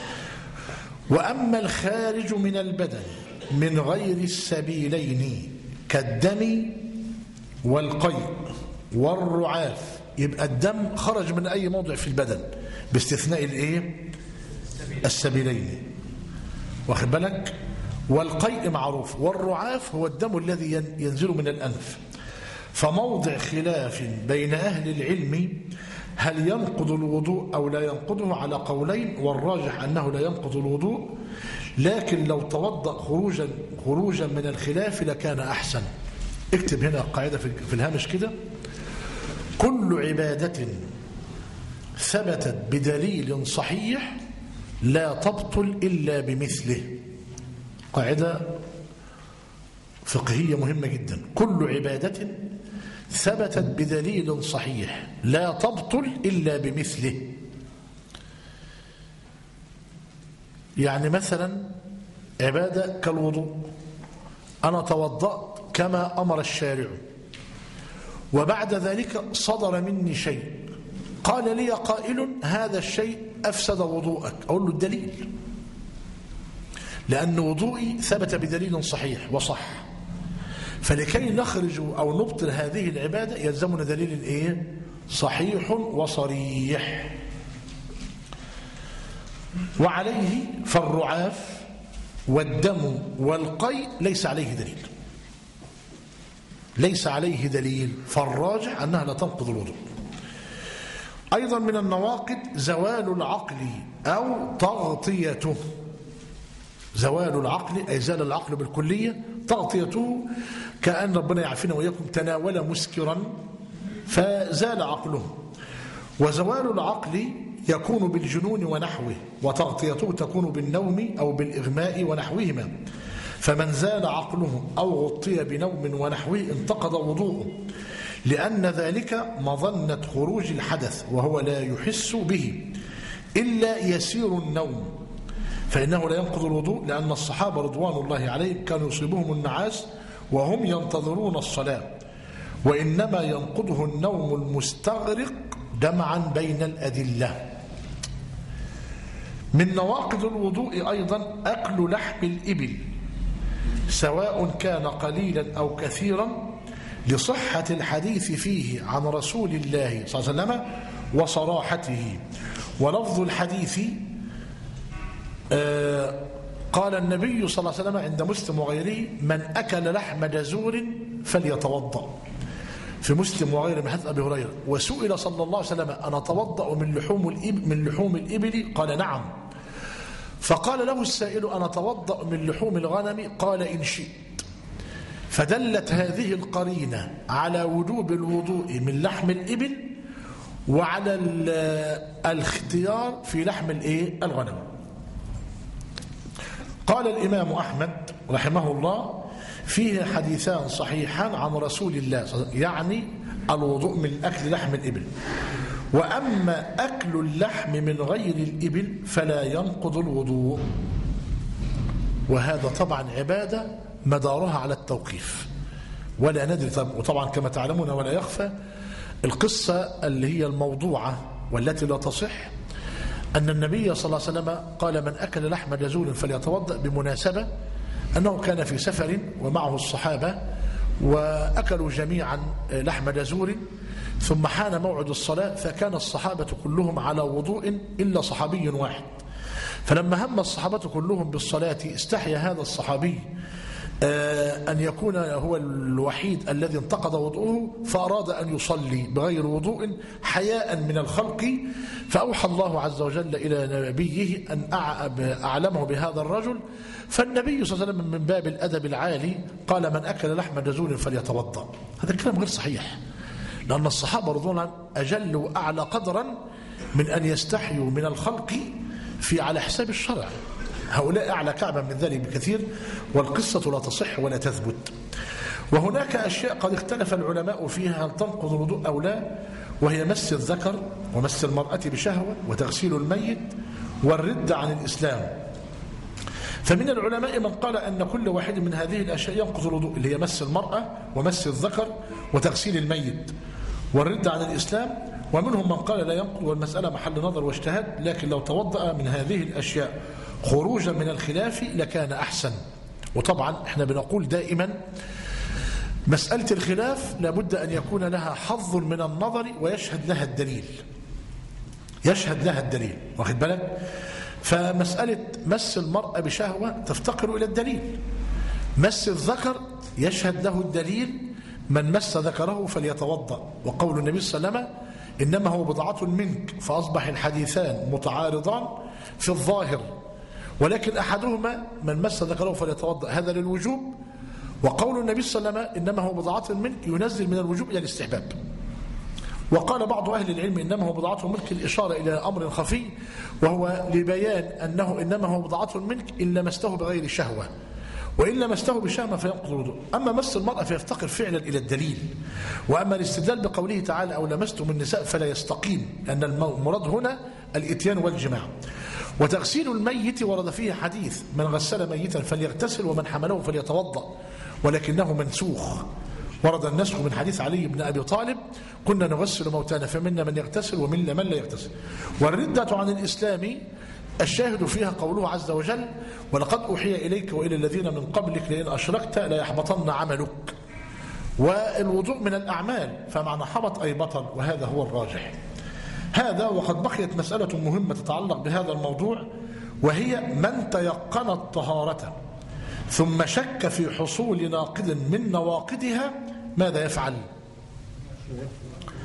وأما الخارج من البدن من غير السبيلين كالدم والقيء والرعاف، يبقى الدم خرج من أي موضع في البدن باستثناء الإيه؟ السبيلين، واخد بالك؟ والقيء معروف، والرعاف هو الدم الذي ينزل من الأنف. فموضع خلاف بين أهل العلم هل ينقض الوضوء أو لا ينقضه على قولين، والراجح أنه لا ينقض الوضوء، لكن لو توضأ خروجا خروجا من الخلاف لكان أحسن. اكتب هنا قاعدة في الهامش كده: كل عبادة ثبتت بدليل صحيح لا تبطل إلا بمثله. قاعدة فقهية مهمة جدا. كل عبادة ثبتت بدليل صحيح لا تبطل إلا بمثله. يعني مثلا عبادة كالوضوء، أنا توضأت كما أمر الشارع، وبعد ذلك صدر مني شيء، قال لي قائل هذا الشيء أفسد وضوءك، أقول له الدليل، لأن وضوئي ثبت بدليل صحيح وصح. فلكي نخرج أو نبطل هذه العبادة يلزمنا دليل إيه؟ صحيح وصريح. وعليه فالرعاف والدم والقيء ليس عليه دليل، ليس عليه دليل، فالراجح أنها لا تنقض الوضوء. أيضا من النواقض زوال العقل أو تغطيته. زوال العقل أي زال العقل بالكلية، تغطيته كأن ربنا يعافينا وإياكم تناول مسكرا فزال عقله. وزوال العقل يكون بالجنون ونحوه، وتغطيته تكون بالنوم أو بالإغماء ونحوهما. فمن زال عقله أو غطي بنوم ونحوه انتقض وضوءه، لأن ذلك مظنة خروج الحدث وهو لا يحس به إلا يسير النوم، فإنه لا ينقض الوضوء، لأن الصحابة رضوان الله عليهم كانوا يصيبهم النعاس وهم ينتظرون الصلاة، وإنما ينقضه النوم المستغرق جمعا بين الأدلة. من نواقض الوضوء أيضا أكل لحم الإبل سواء كان قليلا أو كثيرا، لصحة الحديث فيه عن رسول الله صلى الله عليه وسلم وصراحته. ولفظ الحديث آه قال النبي صلى الله عليه وسلم عند مسلم وغيره: من أكل لحم جزور فليتوضأ. في مسلم وغيره من حديث أبي هريرة. وسئل صلى الله عليه وسلم: أنا أتوضأ من لحوم الإبل من لحوم الإبل؟ قال: نعم. فقال له السائل: أنا أتوضأ من لحوم الغنم؟ قال: إن شئت. فدلت هذه القرينة على وجوب الوضوء من لحم الإبل وعلى الاختيار في لحم الغنم. قال الإمام أحمد رحمه الله: فيه حديثان صحيحان عن رسول الله، يعني الوضوء من أكل لحم الإبل. وأما أكل اللحم من غير الإبل فلا ينقض الوضوء. وهذا طبعا عبادة مدارها على التوقيف ولا ندري. وطبعا كما تعلمون ولا يخفى القصة اللي هي الموضوعة والتي لا تصح، أن النبي صلى الله عليه وسلم قال: من أكل لحم جزور فليتوضأ، بمناسبة أنه كان في سفر ومعه الصحابة وأكلوا جميعا لحم جزور، ثم حان موعد الصلاة فكان الصحابة كلهم على وضوء إلا صحابي واحد. فلما هم الصحابة كلهم بالصلاة استحيا هذا الصحابي أن يكون هو الوحيد الذي انتقض وضوءه، فأراد أن يصلي بغير وضوء حياء من الخلق، فأوحى الله عز وجل إلى نبيه أن أعلمه بهذا الرجل. فالنبي صلى الله عليه وسلم من باب الأدب العالي قال: من أكل لحم جزور فليتوضأ. هذا الكلام غير صحيح، لأن الصحابة رضوان الله أجل وأعلى قدرا من أن يستحيوا من الخلق في على حساب الشرع. هؤلاء أعلى كعبا من ذلك بكثير، والقصة لا تصح ولا تثبت. وهناك أشياء قد اختلف العلماء فيها هل تنقض الوضوء أو لا، وهي مس الذكر ومس المرأة بشهوة وتغسيل الميت والردة عن الإسلام. فمن العلماء من قال أن كل واحد من هذه الأشياء ينقض الوضوء، اللي هي مس المرأة ومس الذكر وتغسيل الميت والردة عن الإسلام. ومنهم من قال لا ينقض، والمسألة محل نظر واجتهاد، لكن لو توضأ من هذه الأشياء خروجا من الخلاف لكان أحسن. وطبعا احنا بنقول دائما مسألة الخلاف لابد أن يكون لها حظ من النظر ويشهد لها الدليل، يشهد لها الدليل، واخد بالك؟ فمسألة مس المرأة بشهوة تفتقر إلى الدليل. مس الذكر يشهد له الدليل: من مس ذكره فليتوضأ. وقول النبي صلى الله عليه وسلم: إنما هو بضعة منك، فأصبح الحديثان متعارضان في الظاهر، ولكن أحدهما من مس ذكره فليتوضأ، هذا للوجوب. وقول النبي صلى الله عليه وسلم: إنما هو بضعة منك، ينزل من الوجوب إلى الاستحباب. وقال بعض أهل العلم: إنما هو بضعة منك، الإشارة إلى أمر خفي، وهو لبيان أنه إنما هو بضعة منك إن لمسته بغير شهوة، وإن لمسته بشهوة فينقض الوضوء. أما مس المرأة فيفتقر فعلا إلى الدليل. وأما الاستدلال بقوله تعالى: أو لمستم النساء فلا يستقيم، لأن المراد هنا الإتيان والجماع. وتغسيل الميت ورد فيه حديث: من غسل ميتا فليغتسل ومن حمله فليتوضأ، ولكنه منسوخ. ورد النسخ من حديث علي بن أبي طالب: كنا نغسل موتانا فمنا من يغتسل ومنا من لا يغتسل. والردة عن الإسلام الشاهد فيها قوله عز وجل: ولقد أوحي إليك وإلى الذين من قبلك لئن أشركت ليحبطن عملك. والوضوء من الأعمال، فمعنى حبط أي بطل، وهذا هو الراجح. هذا وقد بقيت مسألة مهمة تتعلق بهذا الموضوع، وهي من تيقن الطهارة ثم شك في حصول ناقض من نواقضها ماذا يفعل؟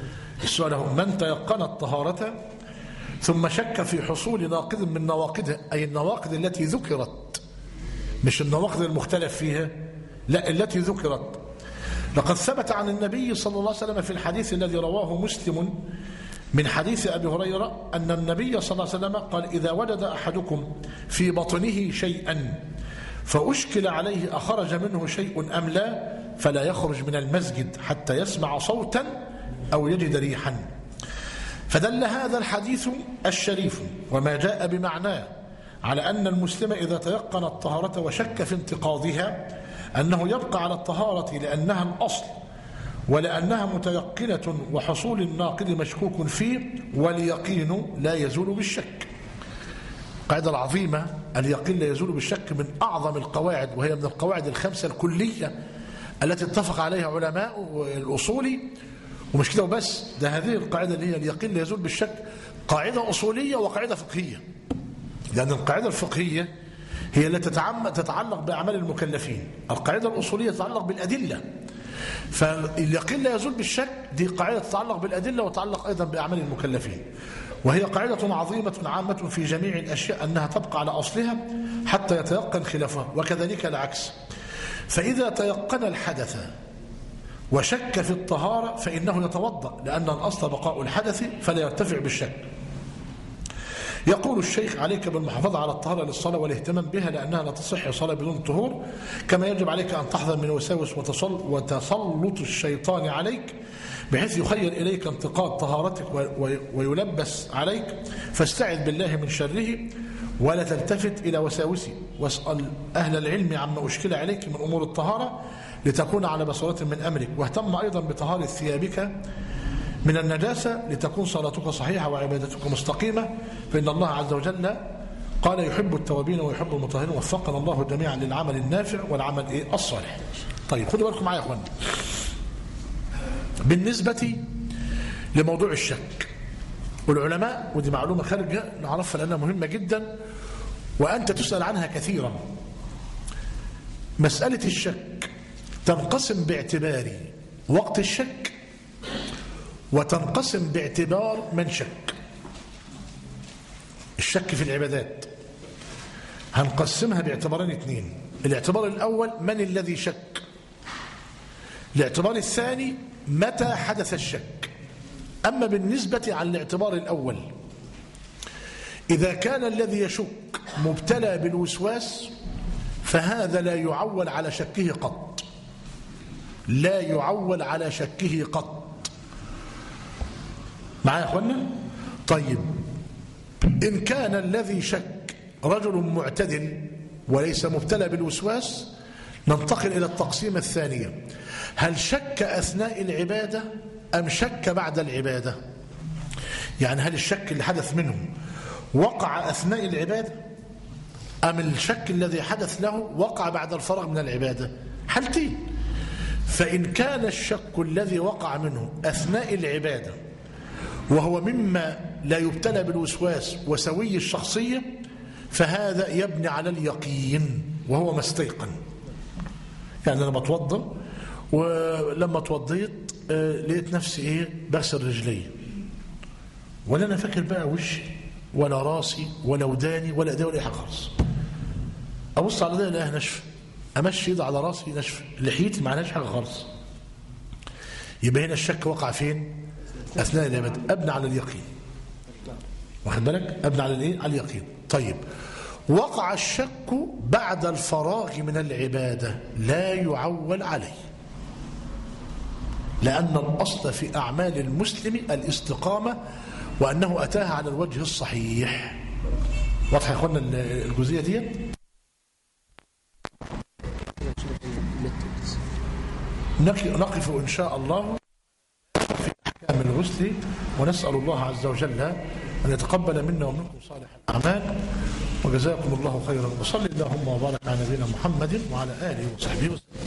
السؤال هو: من تيقن الطهارة ثم شك في حصول ناقض من نواقضها، أي النواقض التي ذكرت، مش النواقض المختلف فيها، لا التي ذكرت. لقد ثبت عن النبي صلى الله عليه وسلم في الحديث الذي رواه مسلم من حديث أبي هريرة أن النبي صلى الله عليه وسلم قال: إذا وجد أحدكم في بطنه شيئا فأشكل عليه أخرج منه شيء أم لا فلا يخرج من المسجد حتى يسمع صوتا أو يجد ريحا. فدل هذا الحديث الشريف وما جاء بمعناه على أن المسلم إذا تيقن الطهارة وشك في انتقاضها أنه يبقى على الطهارة لأنها الأصل ولأنها متيقنة، وحصول الناقض مشكوك فيه، واليقين لا يزول بالشك. القاعدة العظيمة اليقين لا يزول بالشك من أعظم القواعد، وهي من القواعد الخمسة الكلية التي اتفق عليها علماء الأصول. ومش كده وبس، ده هذه القاعدة اللي هي اليقين لا يزول بالشك قاعدة أصولية وقاعدة فقهية، لأن القاعدة الفقهية هي التي تتعلق بأعمال المكلفين، القاعدة الأصولية تتعلق بالأدلة. فاليقين لا يزول بالشك دي قاعدة تتعلق بالأدلة وتتعلق أيضا بأعمال المكلفين، وهي قاعدة عظيمة عامة في جميع الأشياء أنها تبقى على أصلها حتى يتيقن خلافها، وكذلك العكس. فإذا تيقن الحدث وشك في الطهارة فإنه يتوضأ، لأن الأصل بقاء الحدث فلا يرتفع بالشك. يقول الشيخ: عليك بالمحافظة على الطهارة للصلاة والاهتمام بها، لأنها لا تصح صلاة بدون طهور، كما يجب عليك أن تحذر من وساوس وتسلط الشيطان عليك بحيث يخيل إليك انتقاد طهارتك ويلبس عليك، فاستعذ بالله من شره ولا تلتفت إلى وساوسه، واسأل أهل العلم عما أشكل عليك من أمور الطهارة لتكون على بصيرة من أمرك، واهتم أيضا بطهارة ثيابك من النجاسة لتكون صلاتك صحيحة وعبادتك مستقيمة، فإن الله عز وجل قال: يحب التوابين ويحب المطهرين. وفقنا الله جميعا للعمل النافع والعمل إيه الصالح. طيب خدوا بالكم معايا يا أخوان، بالنسبة لموضوع الشك والعلماء، ودي معلومة خارجة نعرفها لأنها مهمة جدا وأنت تسأل عنها كثيرا. مسألة الشك تنقسم باعتبار وقت الشك وتنقسم باعتبار من شك. الشك في العبادات هنقسمها باعتبارين اثنين: الاعتبار الأول من الذي شك، الاعتبار الثاني متى حدث الشك. أما بالنسبة عن الاعتبار الأول، إذا كان الذي يشك مبتلى بالوسواس فهذا لا يعول على شكه قط، لا يعول على شكه قط. معايا يا أخوانا؟ طيب، إن كان الذي شك رجل معتدل وليس مبتلى بالوسواس ننتقل إلى التقسيم الثانية: هل شك أثناء العبادة أم شك بعد العبادة؟ يعني هل الشك اللي حدث منه وقع أثناء العبادة أم الشك الذي حدث له وقع بعد الفراغ من العبادة؟ حالتين. فإن كان الشك الذي وقع منه أثناء العبادة وهو مما لا يبتلى بالوسواس وسوي الشخصية فهذا يبني على اليقين وهو ما استيقن. يعني أنا بتوضى ولما توضيت لقيت نفسي إيه بغسل رجلي، ولا أنا فاكر بقى وشي ولا راسي ولا وداني ولا إيدي ولا أي حاجة خالص. أبص على ده ألاقيها ناشفة، أمشي إيدي على راسي ناشفة، لحيتي ما عليهاش حاجة خالص. يبقى هنا الشك وقع فين؟ أثناء العبادة. أبنى على اليقين، واخد بالك؟ أبنى على الإيه؟ على اليقين. طيب، وقع الشك بعد الفراغ من العبادة لا يعول عليه، لأن الأصل في أعمال المسلم الاستقامة وأنه أتاها على الوجه الصحيح. واضح يا أخوانا الجزئية دي؟ نقف إن شاء الله في أحكام الغسل، ونسأل الله عز وجل أن يتقبل منا ومنكم صالح الأعمال، وجزاكم الله خيرا. وصلي اللهم وبارك على نبينا محمد وعلى آله وصحبه وسلم.